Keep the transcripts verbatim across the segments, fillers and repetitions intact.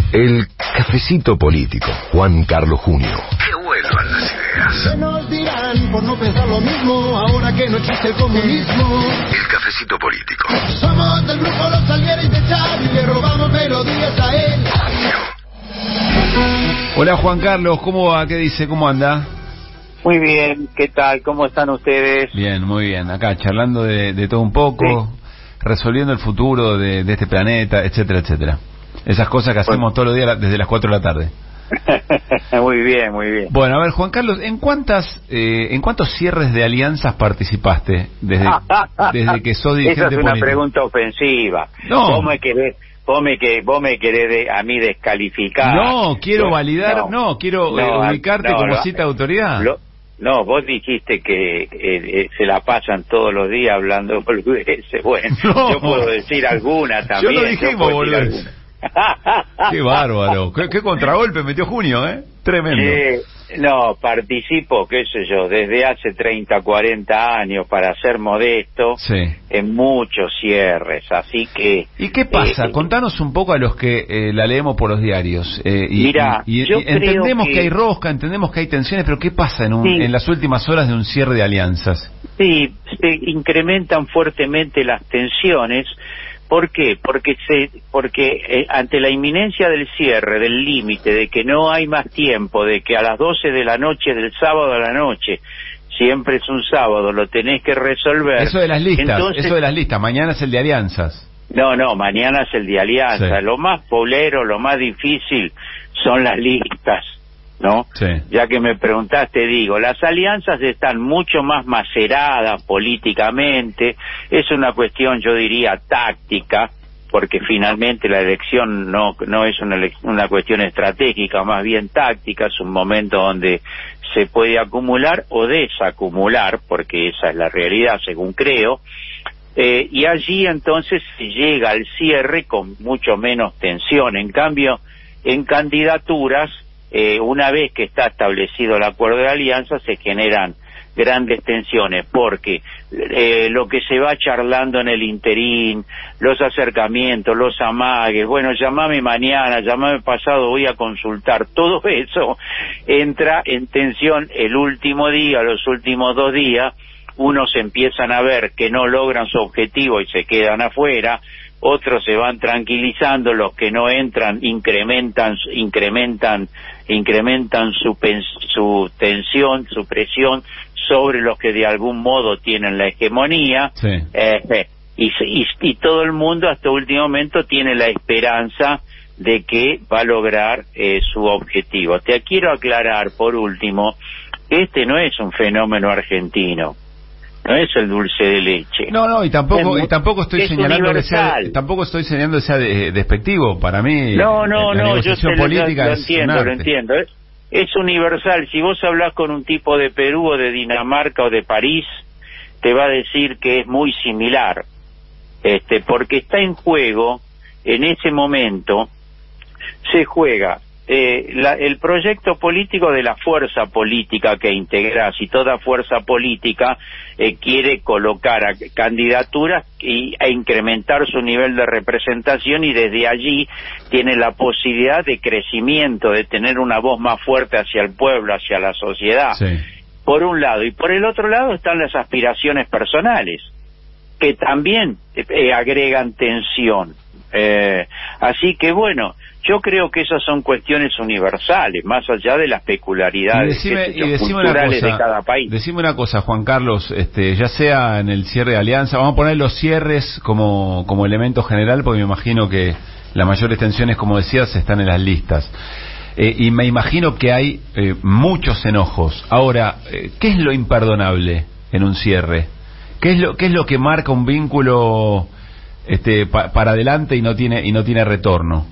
El cafecito político, Juan Carlos Junio. Que vuelvan las ideas. ¿Qué nos dirán por no pensar lo mismo ahora que no existe el comunismo? El cafecito político. Somos del grupo Los Salgueros de Charlie y le robamos melodías a él. Hola Juan Carlos, ¿cómo va? ¿Qué dice? ¿Cómo anda? Muy bien, ¿qué tal? ¿Cómo están ustedes? Bien, muy bien. Acá charlando de, de todo un poco, sí. Resolviendo el futuro de, de este planeta, etcétera, etcétera. Esas cosas que hacemos bueno. todos los días desde las cuatro de la tarde. Muy bien, muy bien. Bueno, a ver, Juan Carlos, ¿en cuántas, eh, en cuántos cierres de alianzas participaste desde, desde que sos dirigente político? Esa es una político? pregunta ofensiva. No. ¿Cómo es que ves? Vos me, que, vos me querés de, a mí descalificar. No, quiero no, validar, no, no quiero no, eh, ubicarte no, como lo, cita de autoridad. Lo, no, vos dijiste que eh, eh, se la pasan todos los días hablando boludeces. Bueno, no. Yo puedo decir alguna también. Yo lo dijimos, boludeces. Qué bárbaro, qué, qué contragolpe metió Junio, ¿eh? Tremendo. Eh, no, participo, qué sé yo, desde hace treinta, cuarenta años, para ser modesto, sí. en muchos cierres, así que... ¿Y qué pasa? Eh, Contanos un poco a los que eh, la leemos por los diarios. Eh, y, mira, y, y, yo y entendemos creo que... que hay rosca, entendemos que hay tensiones, pero ¿qué pasa en, un, sí. en las últimas horas de un cierre de alianzas? Sí, se incrementan fuertemente las tensiones. ¿Por qué? Porque se, porque eh, ante la inminencia del cierre, del límite, de que no hay más tiempo, de que a las doce de la noche del sábado a la noche, siempre es un sábado, lo tenés que resolver. Eso de las listas, Entonces, eso de las listas, mañana es el de alianzas. No, no, mañana es el de alianza. Sí. Lo más polero, lo más difícil son las listas, ¿no? Sí. Ya que me preguntaste, digo, las alianzas están mucho más maceradas políticamente, es una cuestión, yo diría, táctica, porque finalmente la elección no no es una, una cuestión estratégica, más bien táctica, es un momento donde se puede acumular o desacumular, porque esa es la realidad, según creo, eh, y allí entonces se llega al cierre con mucho menos tensión. En cambio, en candidaturas, Eh, una vez que está establecido el acuerdo de alianza, se generan grandes tensiones, porque eh, lo que se va charlando en el interín, los acercamientos, los amagues, bueno, llamame mañana, llamame pasado, voy a consultar, todo eso entra en tensión el último día, los últimos dos días, unos empiezan a ver que no logran su objetivo y se quedan afuera, otros se van tranquilizando, los que no entran incrementan incrementan incrementan su su tensión, su presión sobre los que de algún modo tienen la hegemonía, sí. eh, y, y, y todo el mundo hasta último momento tiene la esperanza de que va a lograr eh, su objetivo. Te quiero aclarar por último, este no es un fenómeno argentino. No es el dulce de leche. No, no, y tampoco, es, y tampoco estoy señalando que sea, tampoco estoy señalando que sea de, despectivo. Para mí, no, no, la no, yo negociación te, política lo, lo es entiendo, un arte. lo entiendo. Es, es universal. Si vos hablás con un tipo de Perú o de Dinamarca o de París, te va a decir que es muy similar, este, porque está en juego, en ese momento, se juega Eh, la, el proyecto político de la fuerza política que integras, y toda fuerza política eh, quiere colocar a candidaturas y, e incrementar su nivel de representación, y desde allí tiene la posibilidad de crecimiento, de tener una voz más fuerte hacia el pueblo, hacia la sociedad, sí. Por un lado, y por el otro lado están las aspiraciones personales, que también eh, agregan tensión, eh, así que bueno, yo creo que esas son cuestiones universales, más allá de las peculiaridades y decime, y decime culturales una cosa, de cada país. Decime una cosa, Juan Carlos, este, ya sea en el cierre de alianza, vamos a poner los cierres como, como elemento general, porque me imagino que las mayores tensiones, como decías, están en las listas. Eh, y me imagino que hay eh, muchos enojos. Ahora, eh, ¿qué es lo imperdonable en un cierre? ¿Qué es lo, qué es lo que marca un vínculo este, pa, para adelante y no tiene, y no tiene retorno?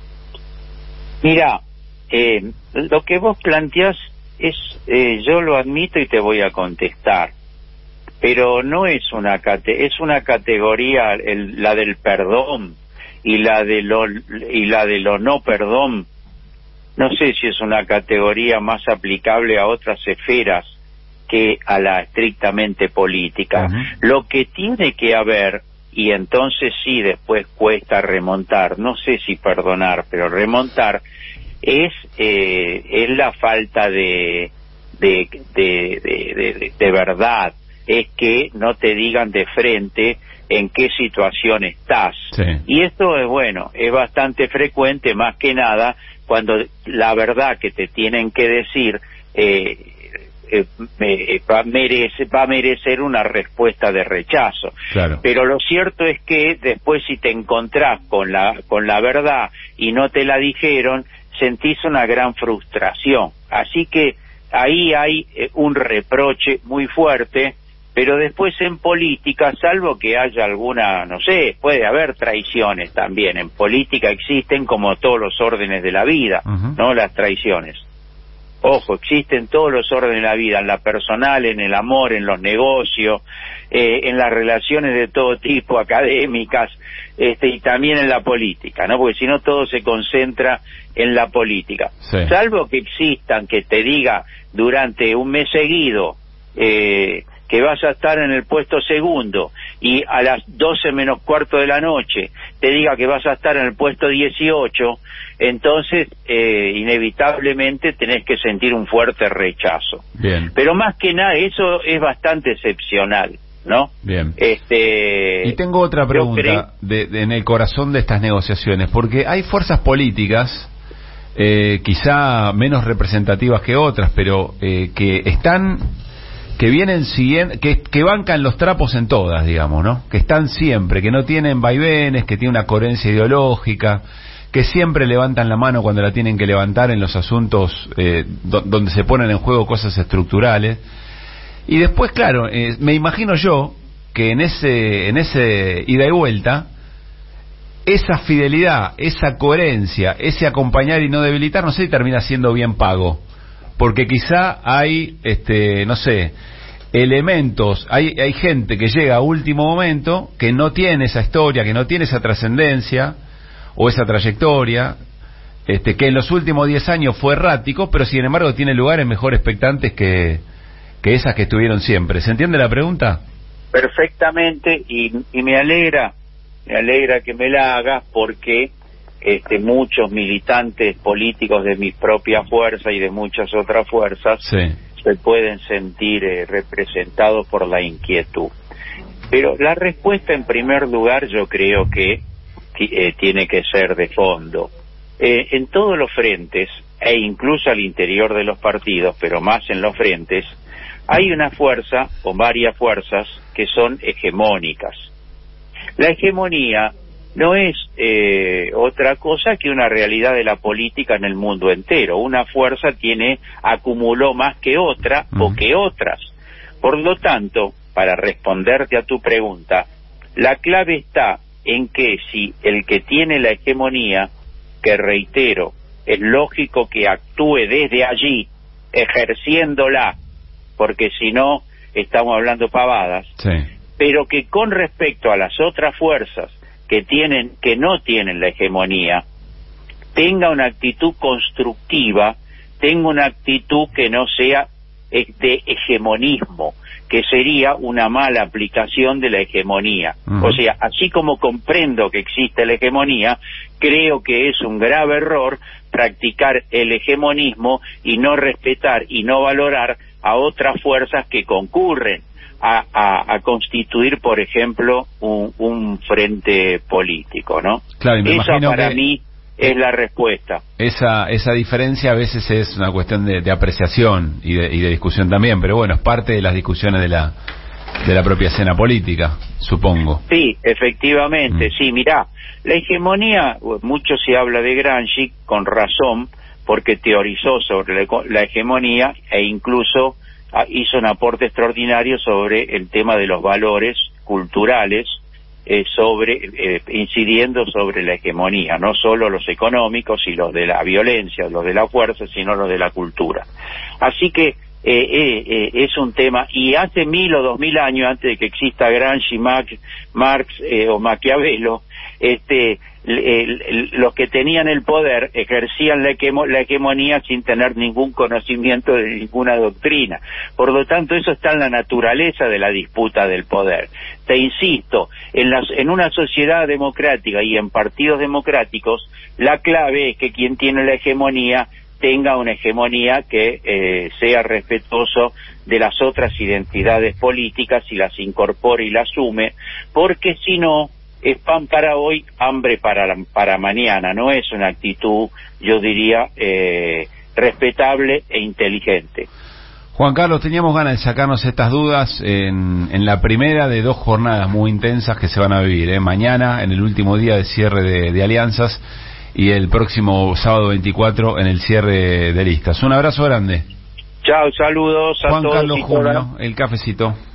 Mira, eh, lo que vos planteás es, eh, yo lo admito y te voy a contestar, pero no es una cate es una categoría, el, la del perdón y la de lo y la de lo no perdón. No sé si es una categoría más aplicable a otras esferas que a la estrictamente política. Uh-huh. Lo que tiene que haber, y entonces sí, después cuesta remontar, no sé si perdonar, pero remontar es eh, es la falta de de de, de, de de verdad, es que no te digan de frente en qué situación estás. Sí. Y esto es bueno, es bastante frecuente, más que nada cuando la verdad que te tienen que decir eh, eh, eh, va, a merece, va a merecer una respuesta de rechazo. Claro. Pero lo cierto es que después, si te encontrás con la con la verdad y no te la dijeron, sentís una gran frustración. Así que ahí hay eh, un reproche muy fuerte. Pero después en política, salvo que haya alguna, no sé, puede haber traiciones también. En política existen, como todos los órdenes de la vida, uh-huh. ¿no? Las traiciones. Ojo, existen todos los órdenes de la vida, en la personal, en el amor, en los negocios, eh, en las relaciones de todo tipo, académicas, este, y también en la política, ¿no? Porque si no, todo se concentra en la política. Sí. Salvo que existan, que te diga durante un mes seguido, eh, que vas a estar en el puesto segundo y a las doce menos cuarto de la noche te diga que vas a estar en el puesto dieciocho, entonces eh, inevitablemente tenés que sentir un fuerte rechazo. Bien. Pero más que nada eso es bastante excepcional, ¿no? Bien. Este, y tengo otra pregunta creo... de, de, en el corazón de estas negociaciones, porque hay fuerzas políticas eh, quizá menos representativas que otras, pero eh, que están... que vienen siguiendo, que, que bancan los trapos en todas, digamos, ¿no? Que están siempre, que no tienen vaivenes, que tienen una coherencia ideológica, que siempre levantan la mano cuando la tienen que levantar en los asuntos eh, do, donde se ponen en juego cosas estructurales. Y después, claro, eh, me imagino yo que en ese, en ese ida y vuelta, esa fidelidad, esa coherencia, ese acompañar y no debilitar, no sé si termina siendo bien pago. Porque quizá hay, este, no sé, elementos, hay, hay gente que llega a último momento, que no tiene esa historia, que no tiene esa trascendencia, o esa trayectoria, este, que en los últimos diez años fue errático, pero sin embargo tiene lugares mejor expectantes que, que esas que estuvieron siempre. ¿Se entiende la pregunta? Perfectamente, y, y me alegra, me alegra que me la hagas, porque Este, muchos militantes políticos de mi propia fuerza y de muchas otras fuerzas sí. se pueden sentir eh, representados por la inquietud. Pero la respuesta, en primer lugar, yo creo que eh, tiene que ser de fondo. Eh, en todos los frentes, e incluso al interior de los partidos, pero más en los frentes, hay una fuerza, o varias fuerzas, que son hegemónicas. La hegemonía no es eh, otra cosa que una realidad de la política en el mundo entero. Una fuerza tiene, acumuló más que otra uh-huh. o que otras. Por lo tanto, para responderte a tu pregunta, la clave está en que si el que tiene la hegemonía, que reitero, es lógico que actúe desde allí, ejerciéndola, porque si no, estamos hablando pavadas, sí. pero que con respecto a las otras fuerzas que tienen, que no tienen la hegemonía, tenga una actitud constructiva, tenga una actitud que no sea de hegemonismo, que sería una mala aplicación de la hegemonía. Uh-huh. O sea, así como comprendo que existe la hegemonía, creo que es un grave error practicar el hegemonismo y no respetar y no valorar a otras fuerzas que concurren A, a, a constituir, por ejemplo, un, un frente político, ¿no? Claro, y me Esa para que mí es la respuesta. Esa esa diferencia a veces es una cuestión de, de apreciación y de, y de discusión también, pero bueno, es parte de las discusiones de la de la propia escena política, supongo. Sí, efectivamente, mm. sí, mirá, la hegemonía, mucho se habla de Gramsci, con razón, porque teorizó sobre la, la hegemonía e incluso hizo un aporte extraordinario sobre el tema de los valores culturales, eh, sobre eh, incidiendo sobre la hegemonía, no solo los económicos y los de la violencia, los de la fuerza, sino los de la cultura. Así que eh, eh, eh, es un tema, y hace mil o dos mil años, antes de que exista Gramsci, Marx, Marx eh, o Maquiavelo, este el, el, los que tenían el poder ejercían la, hegemo, la hegemonía sin tener ningún conocimiento de ninguna doctrina. Por lo tanto, eso está en la naturaleza de la disputa del poder. Te insisto, en, las, en una sociedad democrática y en partidos democráticos, la clave es que quien tiene la hegemonía tenga una hegemonía que eh, sea respetuoso de las otras identidades políticas y las incorpore y las asume, porque si no, es pan para hoy, hambre para, para mañana. No es una actitud, yo diría, eh, respetable e inteligente. Juan Carlos, teníamos ganas de sacarnos estas dudas en, en la primera de dos jornadas muy intensas que se van a vivir, ¿eh? Mañana, en el último día de cierre de, de alianzas, y el próximo sábado veinticuatro en el cierre de listas. Un abrazo grande. Chao, saludos a Juan todos. Carlos y todas. Junio, el cafecito.